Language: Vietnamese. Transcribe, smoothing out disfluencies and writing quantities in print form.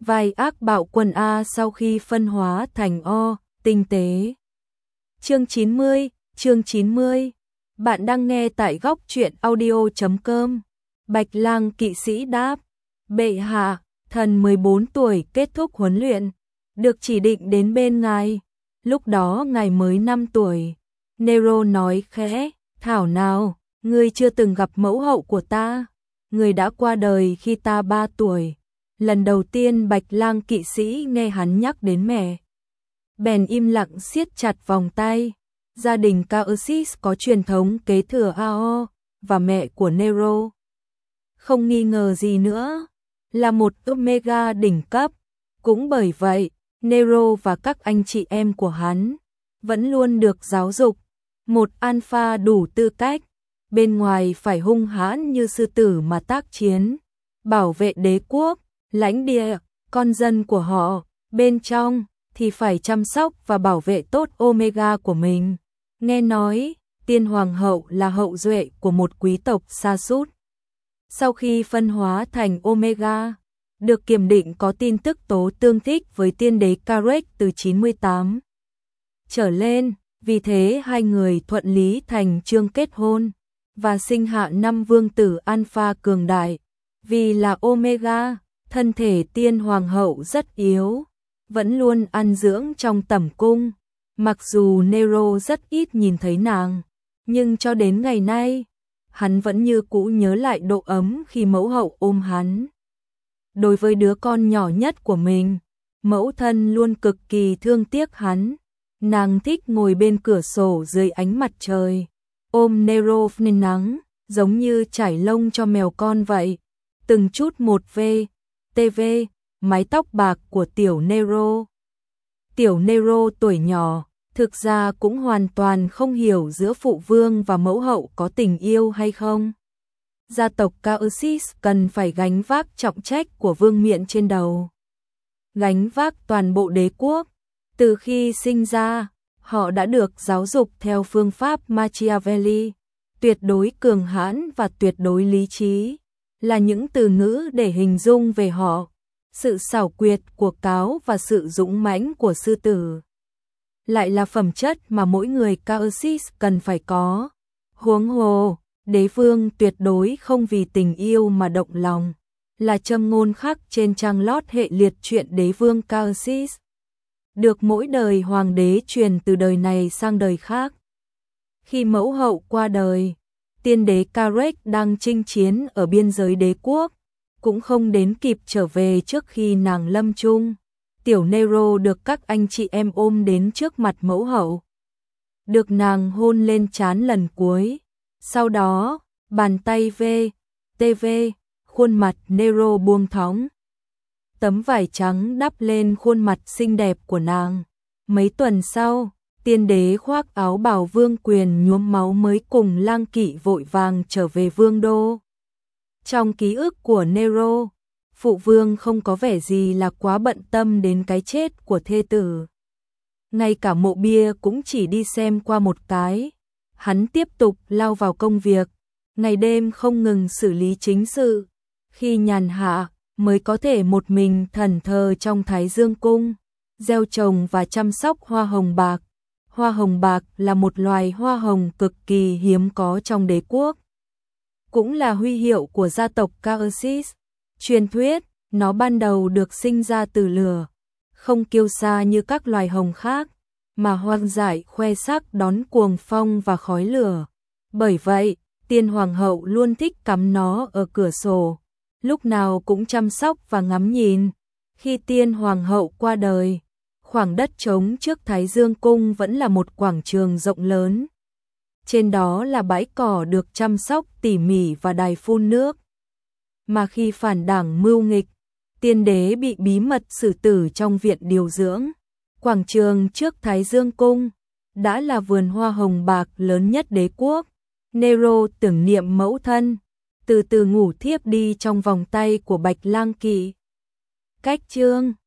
vai ác bạo quân A sau khi phân hóa thành O, tinh tế. Chương 90. Bạn đang nghe tại góc truyện audio.com. Bạch Lang kỵ sĩ đáp: Bệ hạ, thần 14 tuổi kết thúc huấn luyện, được chỉ định đến bên ngài. Lúc đó ngài mới 5 tuổi. Nero nói khẽ: Thảo nào, ngươi chưa từng gặp mẫu hậu của ta. Người đã qua đời khi ta 3 tuổi. Lần đầu tiên Bạch Lang kỵ sĩ nghe hắn nhắc đến mẹ, bèn im lặng siết chặt vòng tay. Gia đình Caersis có truyền thống kế thừa Ao, và mẹ của Nero, không nghi ngờ gì nữa, là một Omega đỉnh cấp. Cũng bởi vậy, Nero và các anh chị em của hắn vẫn luôn được giáo dục. Một Alpha đủ tư cách, bên ngoài phải hung hãn như sư tử mà tác chiến, bảo vệ đế quốc, lãnh địa, con dân của họ, bên trong thì phải chăm sóc và bảo vệ tốt Omega của mình. Nghe nói, tiên hoàng hậu là hậu duệ của một quý tộc sa sút. Sau khi phân hóa thành Omega, được kiểm định có tin tức tố tương thích với tiên đế Karek từ 98 trở lên, vì thế hai người thuận lý thành chương kết hôn và sinh hạ 5 vương tử Alpha cường đại. Vì là Omega, thân thể tiên hoàng hậu rất yếu, vẫn luôn ăn dưỡng trong tẩm cung. Mặc dù Nero rất ít nhìn thấy nàng, nhưng cho đến ngày nay, hắn vẫn như cũ nhớ lại độ ấm khi mẫu hậu ôm hắn. Đối với đứa con nhỏ nhất của mình, mẫu thân luôn cực kỳ thương tiếc hắn. Nàng thích ngồi bên cửa sổ dưới ánh mặt trời, ôm Nero phơi nắng, giống như trải lông cho mèo con vậy. Từng chút một TV, mái tóc bạc của tiểu Nero. Tiểu Nero tuổi nhỏ, thực ra cũng hoàn toàn không hiểu giữa phụ vương và mẫu hậu có tình yêu hay không. Gia tộc Caersis cần phải gánh vác trọng trách của vương miện trên đầu, gánh vác toàn bộ đế quốc. Từ khi sinh ra, họ đã được giáo dục theo phương pháp Machiavelli, tuyệt đối cường hãn và tuyệt đối lý trí, là những từ ngữ để hình dung về họ. Sự xảo quyệt của cáo và sự dũng mãnh của sư tử lại là phẩm chất mà mỗi người Caersis cần phải có. Huống hồ, đế vương tuyệt đối không vì tình yêu mà động lòng, là châm ngôn khắc trên trang lót hệ liệt truyện đế vương Caersis, được mỗi đời hoàng đế truyền từ đời này sang đời khác. Khi mẫu hậu qua đời, tiên đế Karek đang chinh chiến ở biên giới đế quốc, cũng không đến kịp trở về trước khi nàng lâm chung. Tiểu Nero được các anh chị em ôm đến trước mặt mẫu hậu, được nàng hôn lên trán lần cuối. Sau đó, bàn tay TV, khuôn mặt Nero buông thõng. Tấm vải trắng đắp lên khuôn mặt xinh đẹp của nàng. Mấy tuần sau, tiên đế khoác áo bào vương quyền nhuốm máu mới cùng lang kỵ vội vàng trở về vương đô. Trong ký ức của Nero, phụ vương không có vẻ gì là quá bận tâm đến cái chết của thê tử. Ngay cả mộ bia cũng chỉ đi xem qua một cái. Hắn tiếp tục lao vào công việc, ngày đêm không ngừng xử lý chính sự. Khi nhàn hạ, mới có thể một mình thẫn thờ trong Thái Dương cung, gieo trồng và chăm sóc hoa hồng bạc. Hoa hồng bạc là một loài hoa hồng cực kỳ hiếm có trong đế quốc, cũng là huy hiệu của gia tộc Caersis. Truyền thuyết, nó ban đầu được sinh ra từ lửa, không kiêu sa như các loài hồng khác, mà hoang dại khoe sắc đón cuồng phong và khói lửa. Bởi vậy, tiên hoàng hậu luôn thích cắm nó ở cửa sổ, lúc nào cũng chăm sóc và ngắm nhìn. Khi tiên hoàng hậu qua đời, khoảng đất trống trước Thái Dương cung vẫn là một quảng trường rộng lớn. Trên đó là bãi cỏ được chăm sóc tỉ mỉ và đài phun nước. Mà khi phản đảng mưu nghịch, tiên đế bị bí mật xử tử trong viện điều dưỡng. Quảng trường trước Thái Dương cung đã là vườn hoa hồng bạc lớn nhất đế quốc. Nero tưởng niệm mẫu thân, từ từ ngủ thiếp đi trong vòng tay của Bạch Lang kỵ. Cách chương